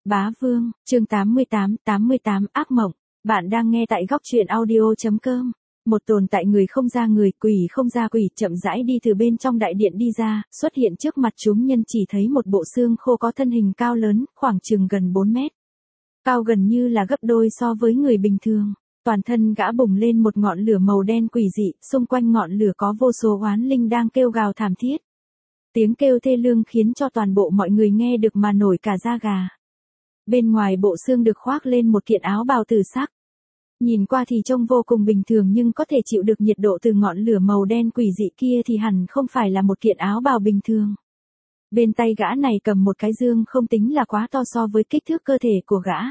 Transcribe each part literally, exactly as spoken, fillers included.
Bá Vương, chương tám mươi tám, tám mươi tám ác mộng. Bạn đang nghe tại góc truyện audio chấm com. Một tồn tại người không ra người, quỷ không ra quỷ, chậm rãi đi từ bên trong đại điện đi ra, xuất hiện trước mặt chúng nhân chỉ thấy một bộ xương khô có thân hình cao lớn, khoảng chừng gần bốn mét. Cao gần như là gấp đôi so với người bình thường. Toàn thân gã bùng lên một ngọn lửa màu đen quỷ dị, xung quanh ngọn lửa có vô số oán linh đang kêu gào thảm thiết. Tiếng kêu thê lương khiến cho toàn bộ mọi người nghe được mà nổi cả da gà. Bên ngoài bộ xương được khoác lên một kiện áo bào tử sắc. Nhìn qua thì trông vô cùng bình thường nhưng có thể chịu được nhiệt độ từ ngọn lửa màu đen quỷ dị kia thì hẳn không phải là một kiện áo bào bình thường. Bên tay gã này cầm một cái dương không tính là quá to so với kích thước cơ thể của gã.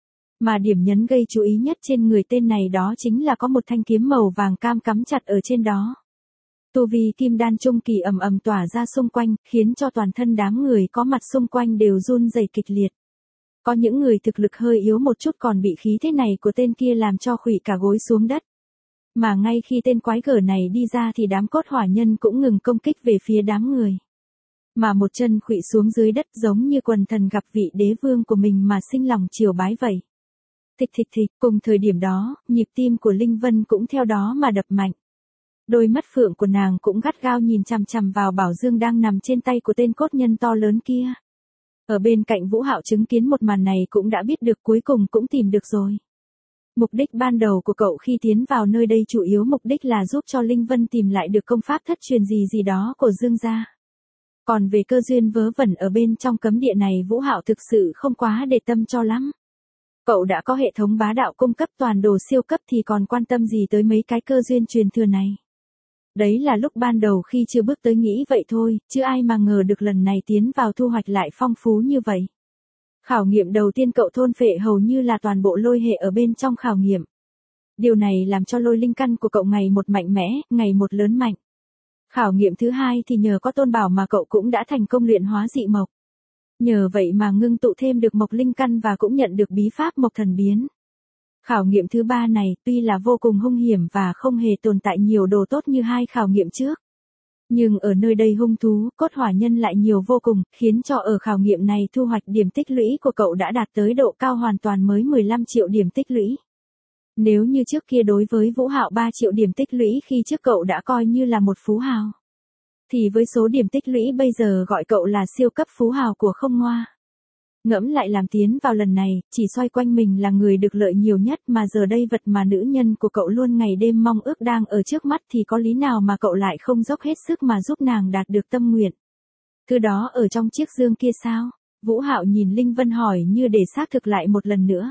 Mà điểm nhấn gây chú ý nhất trên người tên này đó chính là có một thanh kiếm màu vàng cam cắm chặt ở trên đó. Tu vi kim đan trung kỳ ầm ầm tỏa ra xung quanh, khiến cho toàn thân đám người có mặt xung quanh đều run rẩy kịch liệt. Có những người thực lực hơi yếu một chút còn bị khí thế này của tên kia làm cho khuỵu cả gối xuống đất. Mà ngay khi tên quái gở này đi ra thì đám cốt hỏa nhân cũng ngừng công kích về phía đám người. Mà một chân khuỵu xuống dưới đất giống như quần thần gặp vị đế vương của mình mà sinh lòng triều bái vậy. Thịch thịch thịch, cùng thời điểm đó, nhịp tim của Linh Vân cũng theo đó mà đập mạnh. Đôi mắt phượng của nàng cũng gắt gao nhìn chằm chằm vào bảo dương đang nằm trên tay của tên cốt nhân to lớn kia. Ở bên cạnh Vũ Hạo chứng kiến một màn này cũng đã biết được cuối cùng cũng tìm được rồi. Mục đích ban đầu của cậu khi tiến vào nơi đây chủ yếu mục đích là giúp cho Linh Vân tìm lại được công pháp thất truyền gì gì đó của Dương gia. Còn về cơ duyên vớ vẩn ở bên trong cấm địa này Vũ Hạo thực sự không quá để tâm cho lắm. Cậu đã có hệ thống bá đạo cung cấp toàn đồ siêu cấp thì còn quan tâm gì tới mấy cái cơ duyên truyền thừa này. Đấy là lúc ban đầu khi chưa bước tới nghĩ vậy thôi, chứ ai mà ngờ được lần này tiến vào thu hoạch lại phong phú như vậy. Khảo nghiệm đầu tiên cậu thôn phệ hầu như là toàn bộ lôi hệ ở bên trong khảo nghiệm. Điều này làm cho lôi linh căn của cậu ngày một mạnh mẽ, ngày một lớn mạnh. Khảo nghiệm thứ hai thì nhờ có tôn bảo mà cậu cũng đã thành công luyện hóa dị mộc. Nhờ vậy mà ngưng tụ thêm được mộc linh căn và cũng nhận được bí pháp mộc thần biến. Khảo nghiệm thứ ba này tuy là vô cùng hung hiểm và không hề tồn tại nhiều đồ tốt như hai khảo nghiệm trước. Nhưng ở nơi đây hung thú, cốt hỏa nhân lại nhiều vô cùng, khiến cho ở khảo nghiệm này thu hoạch điểm tích lũy của cậu đã đạt tới độ cao hoàn toàn mới mười lăm triệu điểm tích lũy. Nếu như trước kia đối với Vũ Hạo ba triệu điểm tích lũy khi trước cậu đã coi như là một phú hào. Thì với số điểm tích lũy bây giờ gọi cậu là siêu cấp phú hào của không ngoa. Ngẫm lại làm tiến vào lần này, chỉ xoay quanh mình là người được lợi nhiều nhất mà giờ đây vật mà nữ nhân của cậu luôn ngày đêm mong ước đang ở trước mắt thì có lý nào mà cậu lại không dốc hết sức mà giúp nàng đạt được tâm nguyện. Thứ đó ở trong chiếc dương kia sao? Vũ Hạo nhìn Linh Vân hỏi như để xác thực lại một lần nữa.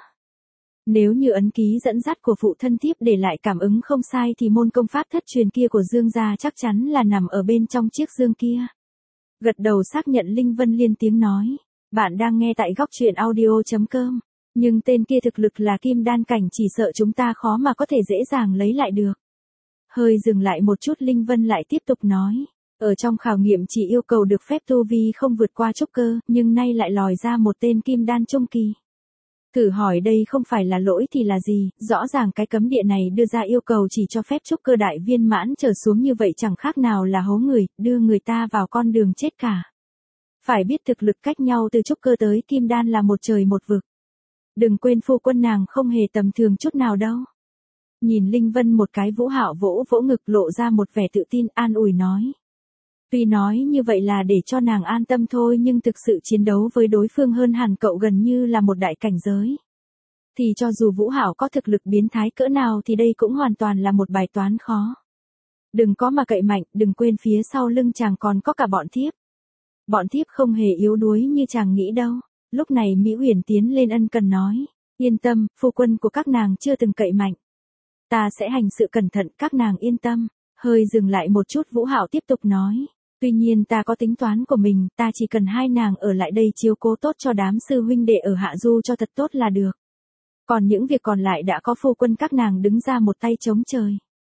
Nếu như ấn ký dẫn dắt của phụ thân thiếp để lại cảm ứng không sai thì môn công pháp thất truyền kia của Dương gia chắc chắn là nằm ở bên trong chiếc dương kia. Gật đầu xác nhận Linh Vân liên tiếng nói. Bạn đang nghe tại góc truyện audio chấm com. Nhưng tên kia thực lực là kim đan cảnh chỉ sợ chúng ta khó mà có thể dễ dàng lấy lại được. Hơi dừng lại một chút Linh Vân lại tiếp tục nói. Ở trong khảo nghiệm chỉ yêu cầu được phép tu vi không vượt qua trúc cơ, nhưng nay lại lòi ra một tên kim đan trung kỳ. Thử hỏi đây không phải là lỗi thì là gì, rõ ràng cái cấm địa này đưa ra yêu cầu chỉ cho phép trúc cơ đại viên mãn trở xuống như vậy chẳng khác nào là hố người, đưa người ta vào con đường chết cả. Phải biết thực lực cách nhau từ trúc cơ tới kim đan là một trời một vực. Đừng quên phu quân nàng không hề tầm thường chút nào đâu. Nhìn Linh Vân một cái Vũ Hạo vỗ vỗ ngực lộ ra một vẻ tự tin an ủi nói. Tuy nói như vậy là để cho nàng an tâm thôi nhưng thực sự chiến đấu với đối phương hơn hẳn cậu gần như là một đại cảnh giới. Thì cho dù Vũ Hạo có thực lực biến thái cỡ nào thì đây cũng hoàn toàn là một bài toán khó. Đừng có mà cậy mạnh, đừng quên phía sau lưng chàng còn có cả bọn thiếp. Bọn thiếp không hề yếu đuối như chàng nghĩ đâu. Lúc này Mỹ Huyền tiến lên ân cần nói. Yên tâm, phu quân của các nàng chưa từng cậy mạnh. Ta sẽ hành sự cẩn thận các nàng yên tâm. Hơi dừng lại một chút Vũ Hạo tiếp tục nói. Tuy nhiên ta có tính toán của mình, ta chỉ cần hai nàng ở lại đây chiếu cố tốt cho đám sư huynh đệ ở Hạ Du cho thật tốt là được. Còn những việc còn lại đã có phu quân các nàng đứng ra một tay chống trời.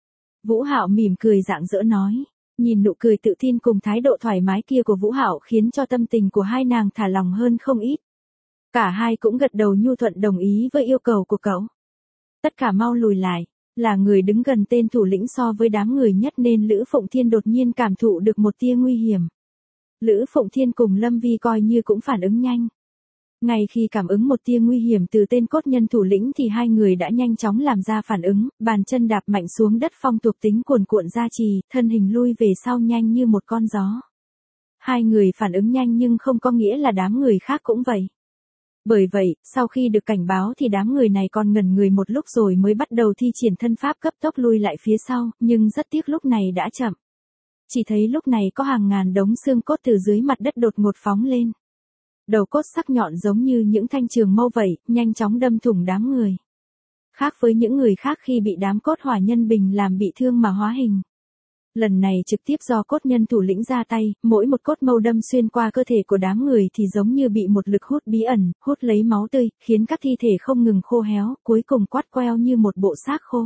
Vũ Hạo mỉm cười rạng rỡ nói. Nhìn nụ cười tự tin cùng thái độ thoải mái kia của Vũ Hạo khiến cho tâm tình của hai nàng thả lòng hơn không ít. Cả hai cũng gật đầu nhu thuận đồng ý với yêu cầu của cậu. Tất cả mau lùi lại, là người đứng gần tên thủ lĩnh so với đám người nhất nên Lữ Phụng Thiên đột nhiên cảm thụ được một tia nguy hiểm. Lữ Phụng Thiên cùng Lâm Vi coi như cũng phản ứng nhanh. Ngay khi cảm ứng một tia nguy hiểm từ tên cốt nhân thủ lĩnh thì hai người đã nhanh chóng làm ra phản ứng, bàn chân đạp mạnh xuống đất, phong thuộc tính cuồn cuộn ra trì, thân hình lui về sau nhanh như một con gió. Hai người phản ứng nhanh nhưng không có nghĩa là đám người khác cũng vậy. Bởi vậy, sau khi được cảnh báo thì đám người này còn ngẩn người một lúc rồi mới bắt đầu thi triển thân pháp cấp tốc lui lại phía sau, nhưng rất tiếc lúc này đã chậm. Chỉ thấy lúc này có hàng ngàn đống xương cốt từ dưới mặt đất đột ngột phóng lên. Đầu cốt sắc nhọn giống như những thanh trường mâu vậy, nhanh chóng đâm thủng đám người. Khác với những người khác khi bị đám cốt hỏa nhân bình làm bị thương mà hóa hình. Lần này trực tiếp do cốt nhân thủ lĩnh ra tay, mỗi một cốt mâu đâm xuyên qua cơ thể của đám người thì giống như bị một lực hút bí ẩn, hút lấy máu tươi, khiến các thi thể không ngừng khô héo, cuối cùng quắt queo như một bộ xác khô.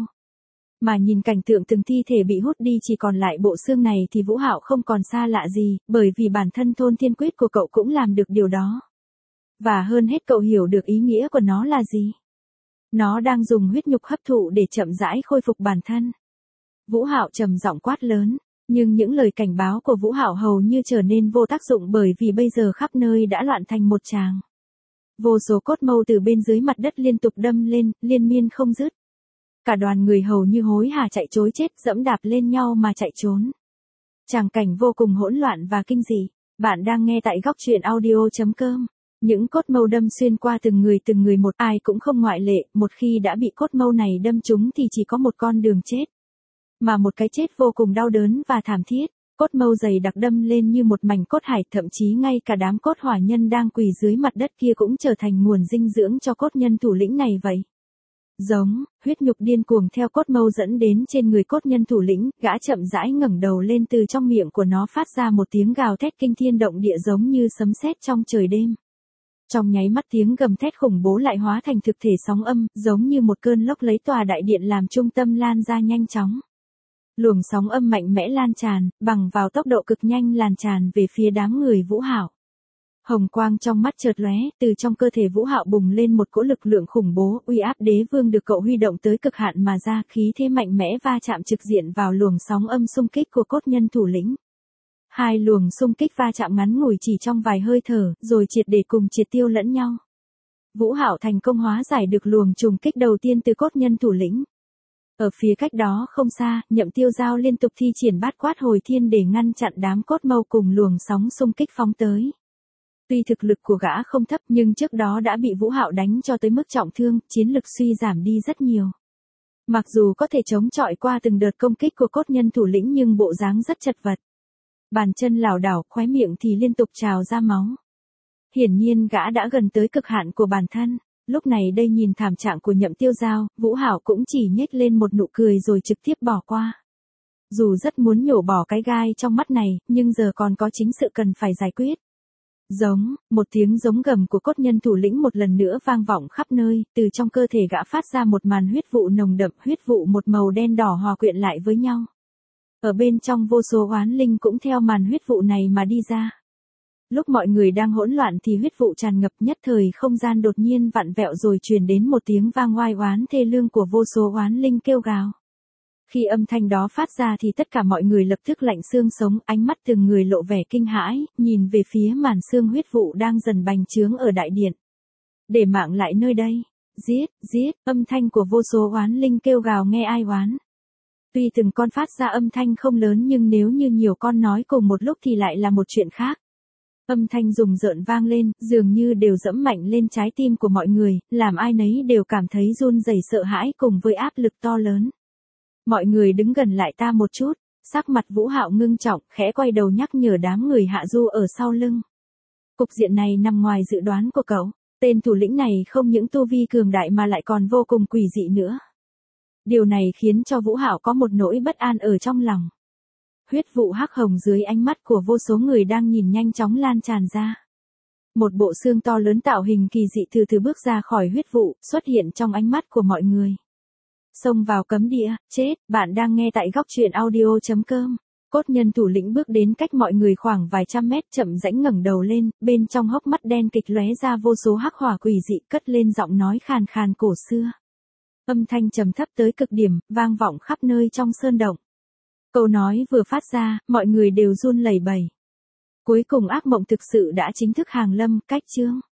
Mà nhìn cảnh tượng từng thi thể bị hút đi chỉ còn lại bộ xương này thì Vũ Hạo không còn xa lạ gì, bởi vì bản thân thôn thiên quyết của cậu cũng làm được điều đó. Và hơn hết cậu hiểu được ý nghĩa của nó là gì. Nó đang dùng huyết nhục hấp thụ để chậm rãi khôi phục bản thân. Vũ Hạo trầm giọng quát lớn, nhưng những lời cảnh báo của Vũ Hạo hầu như trở nên vô tác dụng bởi vì bây giờ khắp nơi đã loạn thành một tràng. Vô số cốt mâu từ bên dưới mặt đất liên tục đâm lên, liên miên không dứt. Cả đoàn người hầu như hối hả chạy trối chết, dẫm đạp lên nhau mà chạy trốn. Tràng cảnh vô cùng hỗn loạn và kinh dị. Bạn đang nghe tại góc truyện audio chấm com. Những cốt mâu đâm xuyên qua từng người từng người một, ai cũng không ngoại lệ, một khi đã bị cốt mâu này đâm trúng thì chỉ có một con đường chết. Mà một cái chết vô cùng đau đớn và thảm thiết. Cốt mâu dày đặc đâm lên như một mảnh cốt hải, thậm chí ngay cả đám cốt hỏa nhân đang quỳ dưới mặt đất kia cũng trở thành nguồn dinh dưỡng cho cốt nhân thủ lĩnh này vậy. Giống, huyết nhục điên cuồng theo cốt mâu dẫn đến trên người cốt nhân thủ lĩnh, gã chậm rãi ngẩng đầu lên, từ trong miệng của nó phát ra một tiếng gào thét kinh thiên động địa giống như sấm sét trong trời đêm. Trong nháy mắt tiếng gầm thét khủng bố lại hóa thành thực thể sóng âm, giống như một cơn lốc lấy tòa đại điện làm trung tâm lan ra nhanh chóng. Luồng sóng âm mạnh mẽ lan tràn, bằng vào tốc độ cực nhanh lan tràn về phía đám người Vũ Hạo. Hồng quang trong mắt chợt lóe, từ trong cơ thể Vũ Hạo bùng lên một cỗ lực lượng khủng bố, uy áp đế vương được cậu huy động tới cực hạn mà ra, khí thế mạnh mẽ va chạm trực diện vào luồng sóng âm xung kích của cốt nhân thủ lĩnh. Hai luồng xung kích va chạm ngắn ngủi chỉ trong vài hơi thở, rồi triệt để cùng triệt tiêu lẫn nhau. Vũ Hạo thành công hóa giải được luồng trùng kích đầu tiên từ cốt nhân thủ lĩnh. Ở phía cách đó không xa, Nhậm Tiêu Giao liên tục thi triển bát quát hồi thiên để ngăn chặn đám cốt mâu cùng luồng sóng xung kích phóng tới. Tuy thực lực của gã không thấp nhưng trước đó đã bị Vũ Hạo đánh cho tới mức trọng thương, chiến lực suy giảm đi rất nhiều. Mặc dù có thể chống chọi qua từng đợt công kích của cốt nhân thủ lĩnh nhưng bộ dáng rất chật vật. Bàn chân lảo đảo, khóe miệng thì liên tục trào ra máu. Hiển nhiên gã đã gần tới cực hạn của bản thân. Lúc này đây nhìn thảm trạng của Nhậm Tiêu Giao, Vũ Hạo cũng chỉ nhếch lên một nụ cười rồi trực tiếp bỏ qua. Dù rất muốn nhổ bỏ cái gai trong mắt này, nhưng giờ còn có chính sự cần phải giải quyết. Giống, một tiếng giống gầm của cốt nhân thủ lĩnh một lần nữa vang vọng khắp nơi, từ trong cơ thể gã phát ra một màn huyết vụ nồng đậm, huyết vụ một màu đen đỏ hòa quyện lại với nhau. Ở bên trong vô số oán linh cũng theo màn huyết vụ này mà đi ra. Lúc mọi người đang hỗn loạn thì huyết vụ tràn ngập, nhất thời không gian đột nhiên vặn vẹo rồi truyền đến một tiếng vang oai oán thê lương của vô số oán linh kêu gào. Khi âm thanh đó phát ra thì tất cả mọi người lập tức lạnh xương sống, ánh mắt từng người lộ vẻ kinh hãi, nhìn về phía màn xương huyết vụ đang dần bành trướng ở đại điện. Để mạng lại nơi đây, giết, giết, âm thanh của vô số oán linh kêu gào nghe ai oán. Tuy từng con phát ra âm thanh không lớn nhưng nếu như nhiều con nói cùng một lúc thì lại là một chuyện khác. Âm thanh rùng rợn vang lên, dường như đều dẫm mạnh lên trái tim của mọi người, làm ai nấy đều cảm thấy run rẩy sợ hãi cùng với áp lực to lớn. Mọi người đứng gần lại ta một chút, sắc mặt Vũ Hạo ngưng trọng, khẽ quay đầu nhắc nhở đám người hạ du ở sau lưng. Cục diện này nằm ngoài dự đoán của cậu, tên thủ lĩnh này không những tu vi cường đại mà lại còn vô cùng quỷ dị nữa. Điều này khiến cho Vũ Hạo có một nỗi bất an ở trong lòng. Huyết vụ hắc hồng dưới ánh mắt của vô số người đang nhìn nhanh chóng lan tràn ra. Một bộ xương to lớn tạo hình kỳ dị từ từ bước ra khỏi huyết vụ, xuất hiện trong ánh mắt của mọi người. Xông vào cấm địa, chết, bạn đang nghe tại góc truyện audio chấm com. Cốt nhân thủ lĩnh bước đến cách mọi người khoảng vài trăm mét, chậm rãi ngẩng đầu lên, bên trong hốc mắt đen kịch lóe ra vô số hắc hỏa quỷ dị, cất lên giọng nói khàn khàn cổ xưa. Âm thanh trầm thấp tới cực điểm, vang vọng khắp nơi trong sơn động. Câu nói vừa phát ra, mọi người đều run lẩy bẩy. Cuối cùng ác mộng thực sự đã chính thức hàng lâm, cách chương.